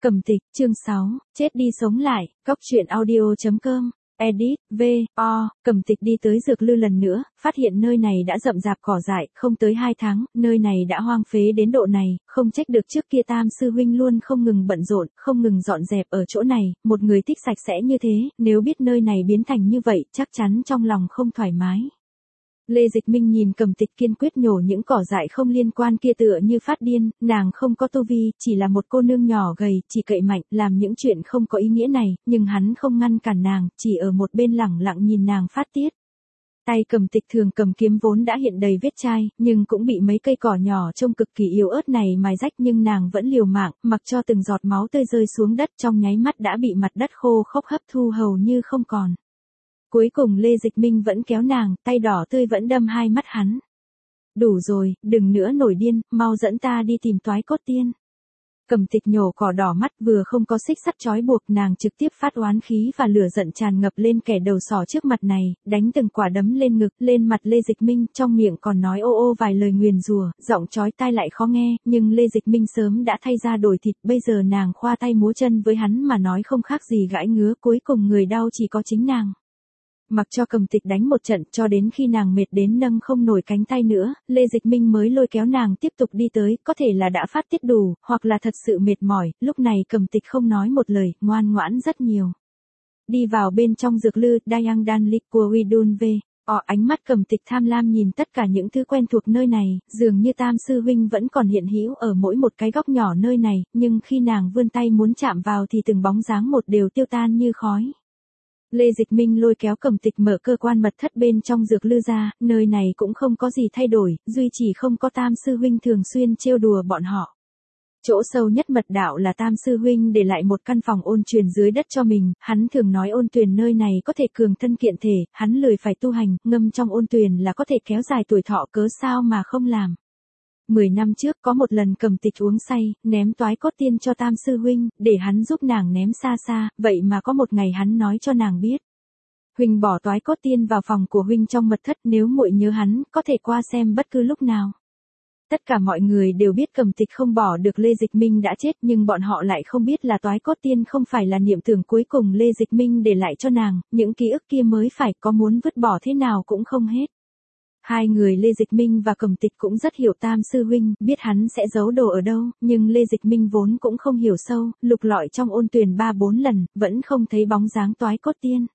Cầm Tịch, chương 6, chết đi sống lại, Cóc Truyện Audio.com, edit, V.O. Cầm Tịch đi tới Dược Lư lần nữa, phát hiện nơi này đã rậm rạp cỏ dại, không tới 2 tháng, nơi này đã hoang phế đến độ này, không trách được trước kia Tam sư huynh luôn không ngừng bận rộn, không ngừng dọn dẹp ở chỗ này, một người thích sạch sẽ như thế, nếu biết nơi này biến thành như vậy, chắc chắn trong lòng không thoải mái. Lê Dịch Minh nhìn Cầm Tịch kiên quyết nhổ những cỏ dại không liên quan kia tựa như phát điên, nàng không có tu vi, chỉ là một cô nương nhỏ gầy, chỉ cậy mạnh, làm những chuyện không có ý nghĩa này, nhưng hắn không ngăn cản nàng, chỉ ở một bên lẳng lặng nhìn nàng phát tiết. Tay Cầm Tịch thường cầm kiếm vốn đã hiện đầy vết chai, nhưng cũng bị mấy cây cỏ nhỏ trông cực kỳ yếu ớt này mài rách, nhưng nàng vẫn liều mạng, mặc cho từng giọt máu tươi rơi xuống đất, trong nháy mắt đã bị mặt đất khô khốc hấp thu hầu như không còn. Cuối cùng Lê Dịch Minh vẫn kéo nàng, tay đỏ tươi vẫn đâm hai mắt hắn. Đủ rồi, đừng nữa nổi điên, mau dẫn ta đi tìm Toái Cốt Tiên. Cầm Tịch nhổ cỏ đỏ mắt, vừa không có xích sắt trói buộc, nàng trực tiếp phát oán khí và lửa giận tràn ngập lên kẻ đầu sỏ trước mặt này, đánh từng quả đấm lên ngực, lên mặt Lê Dịch Minh, trong miệng còn nói ô ô vài lời nguyền rủa, giọng chói tai lại khó nghe, nhưng Lê Dịch Minh sớm đã thay da đổi thịt, bây giờ nàng khoa tay múa chân với hắn mà nói không khác gì gãi ngứa, cuối cùng người đau chỉ có chính nàng. Mặc cho Cầm Tịch đánh một trận cho đến khi nàng mệt đến nâng không nổi cánh tay nữa, Lê Dịch Minh mới lôi kéo nàng tiếp tục đi tới, có thể là đã phát tiết đủ, hoặc là thật sự mệt mỏi, lúc này Cầm Tịch không nói một lời, ngoan ngoãn rất nhiều. Đi vào bên trong Dược Lư, Dayang Dan Lik của Widun V. Ánh mắt Cầm Tịch tham lam nhìn tất cả những thứ quen thuộc nơi này, dường như Tam sư huynh vẫn còn hiện hữu ở mỗi một cái góc nhỏ nơi này, nhưng khi nàng vươn tay muốn chạm vào thì từng bóng dáng một đều tiêu tan như khói. Lê Dịch Minh lôi kéo Cầm Tịch mở cơ quan mật thất bên trong Dược Lư ra, nơi này cũng không có gì thay đổi, duy chỉ không có Tam sư huynh thường xuyên trêu đùa bọn họ. Chỗ sâu nhất mật đạo là Tam sư huynh để lại một căn phòng ôn truyền dưới đất cho mình, hắn thường nói ôn tuyền nơi này có thể cường thân kiện thể, hắn lười phải tu hành, ngâm trong ôn tuyền là có thể kéo dài tuổi thọ, cớ sao mà không làm. 10 năm trước có một lần Cầm Tịch uống say, ném Toái Cốt Tiên cho Tam sư huynh, để hắn giúp nàng ném xa xa, vậy mà có một ngày hắn nói cho nàng biết. Huynh bỏ Toái Cốt Tiên vào phòng của huynh trong mật thất, nếu muội nhớ hắn, có thể qua xem bất cứ lúc nào. Tất cả mọi người đều biết Cầm Tịch không bỏ được Lê Dịch Minh đã chết, nhưng bọn họ lại không biết là Toái Cốt Tiên không phải là niệm tưởng cuối cùng Lê Dịch Minh để lại cho nàng, những ký ức kia mới phải, có muốn vứt bỏ thế nào cũng không hết. Hai người Lê Dịch Minh và Cầm Tịch cũng rất hiểu Tam sư huynh, biết hắn sẽ giấu đồ ở đâu, nhưng Lê Dịch Minh vốn cũng không hiểu sâu, lục lọi trong ôn tuyền 3-4 lần, vẫn không thấy bóng dáng Toái Cốt Tiên.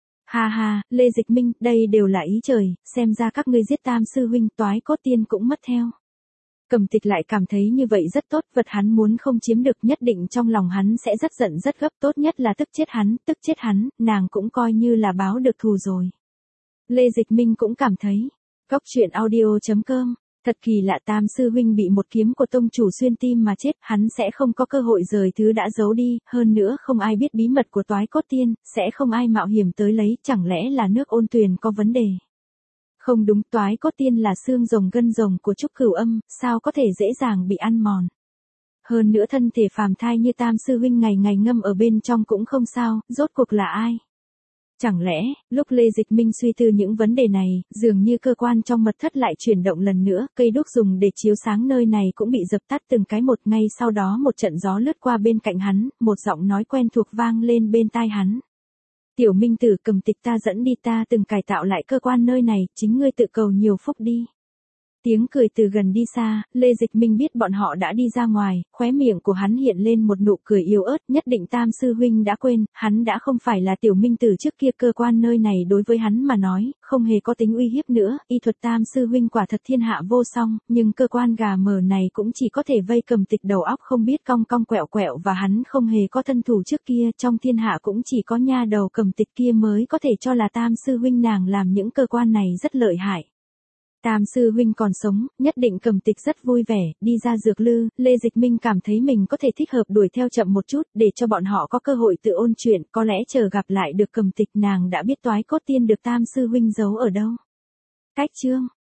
Ha ha, Lê Dịch Minh, đây đều là ý trời, xem ra các ngươi giết Tam sư huynh, Toái Cốt Tiên cũng mất theo. Cầm Tịch lại cảm thấy như vậy rất tốt, vật hắn muốn không chiếm được, nhất định trong lòng hắn sẽ rất giận rất gấp, tốt nhất là tức chết hắn, nàng cũng coi như là báo được thù rồi. Lê Dịch Minh cũng cảm thấy. Cóc Truyện Audio.com, thật kỳ lạ, Tam sư huynh bị một kiếm của tông chủ xuyên tim mà chết, hắn sẽ không có cơ hội rời thứ đã giấu đi, hơn nữa không ai biết bí mật của Toái Cốt Tiên, sẽ không ai mạo hiểm tới lấy, chẳng lẽ là nước ôn tuyền có vấn đề. Không đúng, Toái Cốt Tiên là xương rồng gân rồng của Trúc Cửu Âm, sao có thể dễ dàng bị ăn mòn. Hơn nữa thân thể phàm thai như Tam sư huynh ngày ngày ngâm ở bên trong cũng không sao, rốt cuộc là ai? Chẳng lẽ, lúc Lê Dịch Minh suy tư những vấn đề này, dường như cơ quan trong mật thất lại chuyển động lần nữa, cây đuốc dùng để chiếu sáng nơi này cũng bị dập tắt từng cái một, ngay sau đó một trận gió lướt qua bên cạnh hắn, một giọng nói quen thuộc vang lên bên tai hắn. Tiểu Minh tử, Cầm Tịch ta dẫn đi, ta từng cải tạo lại cơ quan nơi này, chính ngươi tự cầu nhiều phúc đi. Tiếng cười từ gần đi xa, Lê Dịch Minh biết bọn họ đã đi ra ngoài, khóe miệng của hắn hiện lên một nụ cười yếu ớt, nhất định Tam sư huynh đã quên, hắn đã không phải là Tiểu Minh tử trước kia, cơ quan nơi này đối với hắn mà nói, không hề có tính uy hiếp nữa, y thuật Tam sư huynh quả thật thiên hạ vô song, nhưng cơ quan gà mờ này cũng chỉ có thể vây Cầm Tịch đầu óc không biết cong cong quẹo quẹo, và hắn không hề có thân thủ trước kia, trong thiên hạ cũng chỉ có nha đầu Cầm Tịch kia mới có thể cho là Tam sư huynh nàng làm những cơ quan này rất lợi hại. Tam sư huynh còn sống, nhất định Cầm Tịch rất vui vẻ, đi ra Dược Lư, Lê Dịch Minh cảm thấy mình có thể thích hợp đuổi theo chậm một chút, để cho bọn họ có cơ hội tự ôn chuyện, có lẽ chờ gặp lại được Cầm Tịch, nàng đã biết Toái Cốt Tiên được Tam sư huynh giấu ở đâu. Cách chương